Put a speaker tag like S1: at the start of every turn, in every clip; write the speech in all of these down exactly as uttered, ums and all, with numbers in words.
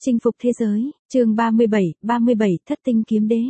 S1: Chinh phục thế giới, chương ba mươi bảy, ba mươi bảy, Thất tinh kiếm đế.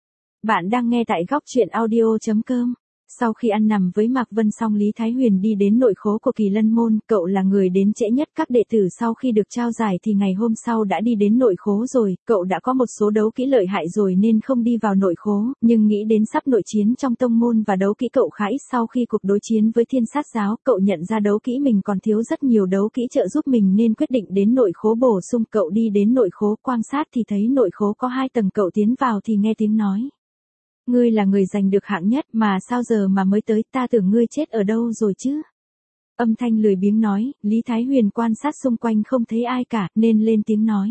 S1: Bạn đang nghe tại góc truyện audio chấm com. Sau khi ăn nằm với Mạc Vân xong, Lý Thái Huyền đi đến nội khố của Kỳ Lân Môn. Cậu là người đến trễ nhất các đệ tử, sau khi được trao giải thì ngày hôm sau đã đi đến nội khố rồi. Cậu đã có một số đấu kỹ lợi hại rồi nên không đi vào nội khố, nhưng nghĩ đến sắp nội chiến trong tông môn và đấu kỹ cậu khá ít. Sau khi cuộc đối chiến với Thiên Sát Giáo, cậu nhận ra đấu kỹ mình còn thiếu rất nhiều đấu kỹ trợ giúp mình nên quyết định đến nội khố bổ sung. Cậu đi đến nội khố quan sát thì thấy nội khố có hai tầng, cậu tiến vào thì nghe tiếng nói: "Ngươi là người giành được hạng nhất mà sao giờ mà mới tới, ta tưởng ngươi chết ở đâu rồi chứ?" Âm thanh lười biếng nói. Lý Thái Huyền quan sát xung quanh không thấy ai cả, nên lên tiếng nói: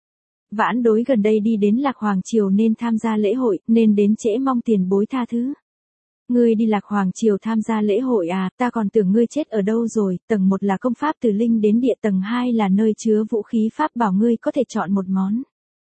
S1: "Vãn đối gần đây đi đến Lạc Hoàng Triều nên tham gia lễ hội, nên đến trễ, mong tiền bối tha thứ." "Ngươi đi Lạc Hoàng Triều tham gia lễ hội à, ta còn tưởng ngươi chết ở đâu rồi." Tầng một là công pháp từ linh đến địa, tầng hai là nơi chứa vũ khí pháp bảo, ngươi có thể chọn một món."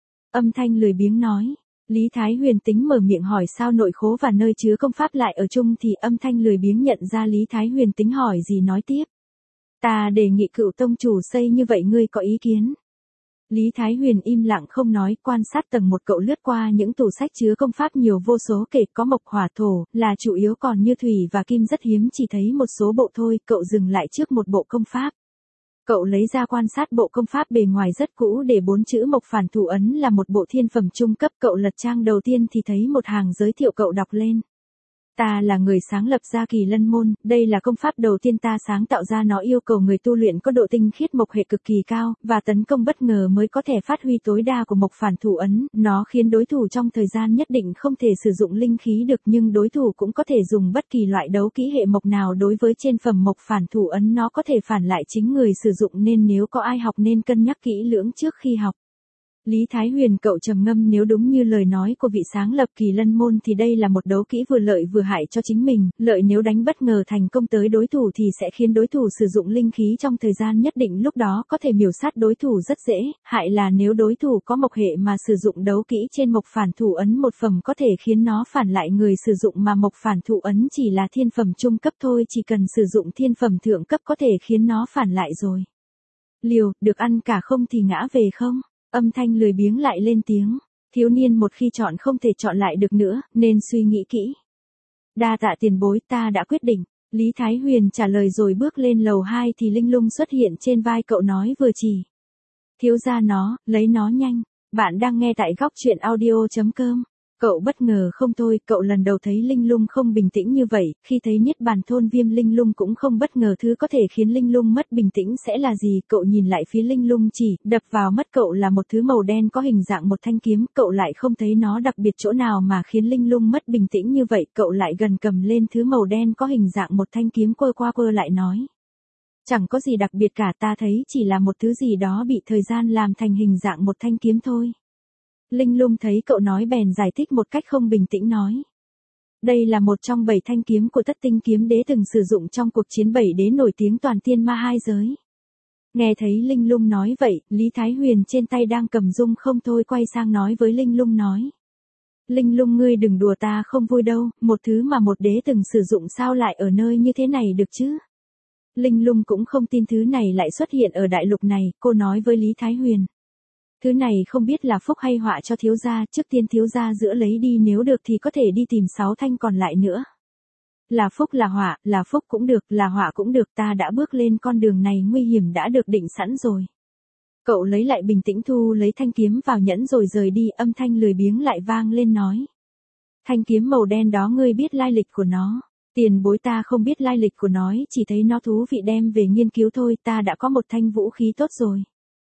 S1: Âm thanh lười biếng nói. Lý Thái Huyền tính mở miệng hỏi sao nội khố và nơi chứa công pháp lại ở chung thì âm thanh lười biếng nhận ra Lý Thái Huyền tính hỏi gì nói tiếp: "Ta đề nghị Cựu tông chủ xây như vậy, ngươi có ý kiến?" Lý Thái Huyền im lặng không nói, quan sát tầng một. Cậu lướt qua những tủ sách chứa công pháp nhiều vô số kể, có mộc hỏa thổ là chủ yếu, còn như thủy và kim rất hiếm, chỉ thấy một số bộ thôi. Cậu dừng lại trước một bộ công pháp. Cậu lấy ra quan sát bộ công pháp, bề ngoài rất cũ, để bốn chữ Mộc Phản Thủ Ấn, là một bộ thiên phẩm trung cấp. Cậu lật trang đầu tiên thì thấy một hàng giới thiệu, cậu đọc lên: "Ta là người sáng lập ra Kỳ Lân Môn, đây là công pháp đầu tiên ta sáng tạo ra, nó yêu cầu người tu luyện có độ tinh khiết mộc hệ cực kỳ cao, và tấn công bất ngờ mới có thể phát huy tối đa của Mộc Phản Thủ Ấn, nó khiến đối thủ trong thời gian nhất định không thể sử dụng linh khí được, nhưng đối thủ cũng có thể dùng bất kỳ loại đấu kỹ hệ mộc nào. Đối với trên phẩm Mộc Phản Thủ Ấn, nó có thể phản lại chính người sử dụng, nên nếu có ai học nên cân nhắc kỹ lưỡng trước khi học." Lý Thái Huyền cậu trầm ngâm, nếu đúng như lời nói của vị sáng lập Kỳ Lân Môn thì đây là một đấu kỹ vừa lợi vừa hại cho chính mình. Lợi nếu đánh bất ngờ thành công tới đối thủ thì sẽ khiến đối thủ sử dụng linh khí trong thời gian nhất định, lúc đó có thể miểu sát đối thủ rất dễ. Hại là nếu đối thủ có mộc hệ mà sử dụng đấu kỹ trên Mộc Phản Thủ Ấn một phẩm có thể khiến nó phản lại người sử dụng, mà Mộc Phản Thủ Ấn chỉ là thiên phẩm trung cấp thôi, chỉ cần sử dụng thiên phẩm thượng cấp có thể khiến nó phản lại rồi. "Liều, được ăn cả không thì ngã về không?" Âm thanh lười biếng lại lên tiếng. "Thiếu niên một khi chọn không thể chọn lại được nữa, nên suy nghĩ kỹ." "Đa tạ tiền bối, ta đã quyết định." Lý Thái Huyền trả lời rồi bước lên lầu hai thì linh lung xuất hiện trên vai cậu, nói vừa chỉ: "Thiếu gia nó, lấy nó nhanh." Bạn đang nghe tại góc truyện audio chấm com. Cậu bất ngờ không thôi, cậu lần đầu thấy linh lung không bình tĩnh như vậy. Khi thấy Niết Bàn Thôn Viêm, linh lung cũng không bất ngờ thứ có thể khiến linh lung mất bình tĩnh sẽ là gì. Cậu nhìn lại phía linh lung, chỉ đập vào mắt cậu là một thứ màu đen có hình dạng một thanh kiếm. Cậu lại không thấy nó đặc biệt chỗ nào mà khiến linh lung mất bình tĩnh như vậy. Cậu lại gần cầm lên thứ màu đen có hình dạng một thanh kiếm, quơ qua quơ lại nói: "Chẳng có gì đặc biệt cả, ta thấy chỉ là một thứ gì đó bị thời gian làm thành hình dạng một thanh kiếm thôi." Linh lung thấy cậu nói bèn giải thích một cách không bình tĩnh, nói: "Đây là một trong bảy thanh kiếm của Thất tinh kiếm đế từng sử dụng trong cuộc chiến bảy đế nổi tiếng toàn tiên ma hai giới." Nghe thấy Linh lung nói vậy, Lý Thái Huyền trên tay đang cầm rung không thôi, quay sang nói với Linh lung nói: "Linh lung, ngươi đừng đùa, ta không vui đâu, một thứ mà một đế từng sử dụng sao lại ở nơi như thế này được chứ?" Linh lung cũng không tin thứ này lại xuất hiện ở đại lục này, cô nói với Lý Thái Huyền: "Thứ này không biết là phúc hay họa cho thiếu gia, trước tiên thiếu gia giữa lấy đi, nếu được thì có thể đi tìm sáu thanh còn lại nữa." "Là phúc là họa, là phúc cũng được, là họa cũng được, ta đã bước lên con đường này nguy hiểm đã được định sẵn rồi." Cậu lấy lại bình tĩnh, thu lấy thanh kiếm vào nhẫn rồi rời đi. Âm thanh lười biếng lại vang lên nói: "Thanh kiếm màu đen đó, ngươi biết lai lịch của nó?" "Tiền bối, ta không biết lai lịch của nó, chỉ thấy nó thú vị đem về nghiên cứu thôi, ta đã có một thanh vũ khí tốt rồi."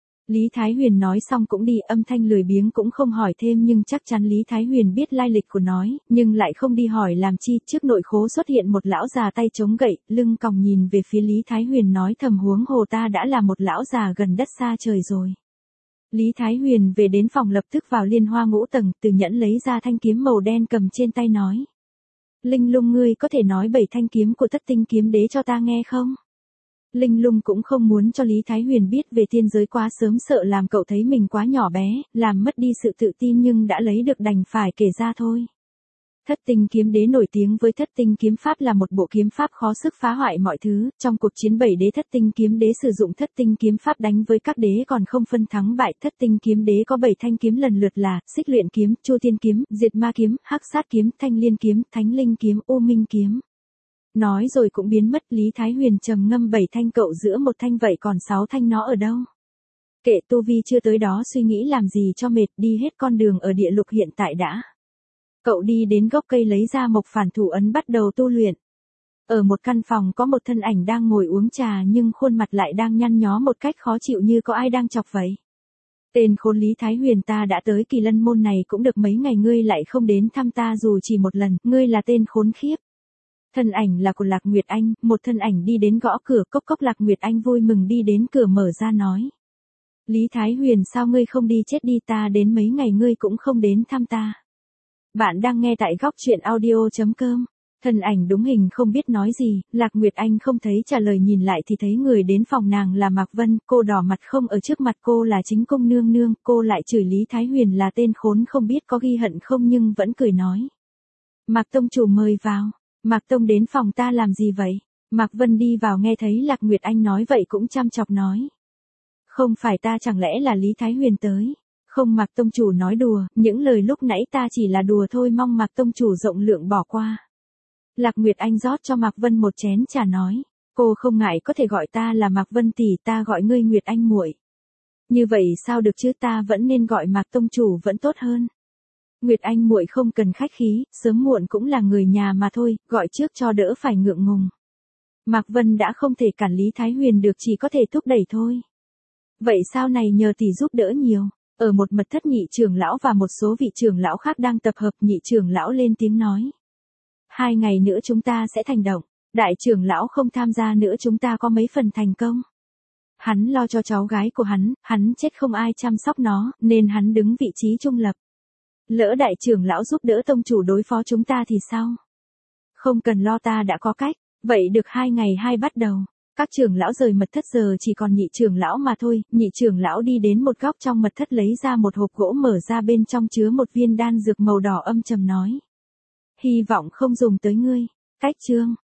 S1: Lý Thái Huyền nói xong cũng đi. Âm thanh lười biếng cũng không hỏi thêm, nhưng chắc chắn Lý Thái Huyền biết lai lịch của nó, nhưng lại không đi hỏi làm chi. Trước nội khố xuất hiện một lão già tay chống gậy, lưng còng nhìn về phía Lý Thái Huyền nói thầm: "Huống hồ ta đã là một lão già gần đất xa trời rồi." Lý Thái Huyền về đến phòng lập tức vào liên hoa ngũ tầng, từ nhẫn lấy ra thanh kiếm màu đen cầm trên tay nói: "Linh lung, ngươi có thể nói bảy thanh kiếm của Thất tinh kiếm đế cho ta nghe không?" Linh lung cũng không muốn cho Lý Thái Huyền biết về tiên giới quá sớm, sợ làm cậu thấy mình quá nhỏ bé, làm mất đi sự tự tin, nhưng đã lấy được đành phải kể ra thôi. Thất tinh kiếm đế nổi tiếng với thất tinh kiếm pháp là một bộ kiếm pháp khó sức phá hoại mọi thứ, trong cuộc chiến bảy đế thất tinh kiếm đế sử dụng thất tinh kiếm pháp đánh với các đế còn không phân thắng bại. Thất tinh kiếm đế có bảy thanh kiếm lần lượt là Xích Luyện kiếm, Chu Thiên kiếm, Diệt Ma kiếm, Hắc Sát kiếm, Thanh Liên kiếm, Thánh Linh kiếm, U Minh kiếm. Nói rồi cũng biến mất. Lý Thái Huyền trầm ngâm, bảy thanh cậu giữa một thanh vậy còn sáu thanh nó ở đâu? Kệ, tu vi chưa tới đó suy nghĩ làm gì cho mệt, đi hết con đường ở địa lục hiện tại đã. Cậu đi đến gốc cây lấy ra Mộc Phản Thủ ấn bắt đầu tu luyện. Ở một căn phòng có một thân ảnh đang ngồi uống trà nhưng khuôn mặt lại đang nhăn nhó một cách khó chịu như có ai đang chọc vậy. Tên khốn Lý Thái Huyền, ta đã tới Kỳ Lân môn này cũng được mấy ngày ngươi lại không đến thăm ta dù chỉ một lần, ngươi là tên khốn khiếp. Thân ảnh là của Lạc Nguyệt Anh, một thân ảnh đi đến gõ cửa. Cốc cốc. Lạc Nguyệt Anh vui mừng đi đến cửa mở ra nói. Lý Thái Huyền, sao ngươi không đi chết đi, ta đến mấy ngày ngươi cũng không đến thăm ta. Bạn đang nghe tại góc truyện audio chấm com. Thân ảnh đúng hình không biết nói gì, Lạc Nguyệt Anh không thấy trả lời, nhìn lại thì thấy người đến phòng nàng là Mạc Vân. Cô đỏ mặt không, ở trước mặt cô là chính cung nương nương, cô lại chửi Lý Thái Huyền là tên khốn không biết có ghi hận không nhưng vẫn cười nói. Mạc tông chủ mời vào. Mạc tông đến phòng ta làm gì vậy? Mạc Vân đi vào nghe thấy Lạc Nguyệt Anh nói vậy cũng chăm chọc nói. Không phải ta, chẳng lẽ là Lý Thái Huyền tới? Không, Mạc tông chủ nói đùa, những lời lúc nãy ta chỉ là đùa thôi, mong Mạc tông chủ rộng lượng bỏ qua. Lạc Nguyệt Anh rót cho Mạc Vân một chén trà nói, cô không ngại có thể gọi ta là Mạc Vân tỷ, ta gọi ngươi Nguyệt Anh muội. Như vậy sao được chứ, ta vẫn nên gọi Mạc tông chủ vẫn tốt hơn. Nguyệt Anh muội không cần khách khí, sớm muộn cũng là người nhà mà thôi, gọi trước cho đỡ phải ngượng ngùng. Mạc Vân đã không thể cản Lý Thái Huyền được, chỉ có thể thúc đẩy thôi. Vậy sao này, nhờ tỷ giúp đỡ nhiều. Ở một mật thất, nhị trưởng lão và một số vị trưởng lão khác đang tập hợp. Nhị trưởng lão lên tiếng nói. Hai ngày nữa chúng ta sẽ thành động. Đại trưởng lão không tham gia nữa chúng ta có mấy phần thành công. Hắn lo cho cháu gái của hắn, hắn chết không ai chăm sóc nó, nên hắn đứng vị trí trung lập. Lỡ đại trưởng lão giúp đỡ tông chủ đối phó chúng ta thì sao? Không cần lo, ta đã có cách. Vậy được, hai ngày hai bắt đầu. Các trưởng lão rời mật thất, giờ chỉ còn nhị trưởng lão mà thôi. Nhị trưởng lão đi đến một góc trong mật thất lấy ra một hộp gỗ, mở ra bên trong chứa một viên đan dược màu đỏ, âm trầm nói. Hy vọng không dùng tới ngươi. Cách chương.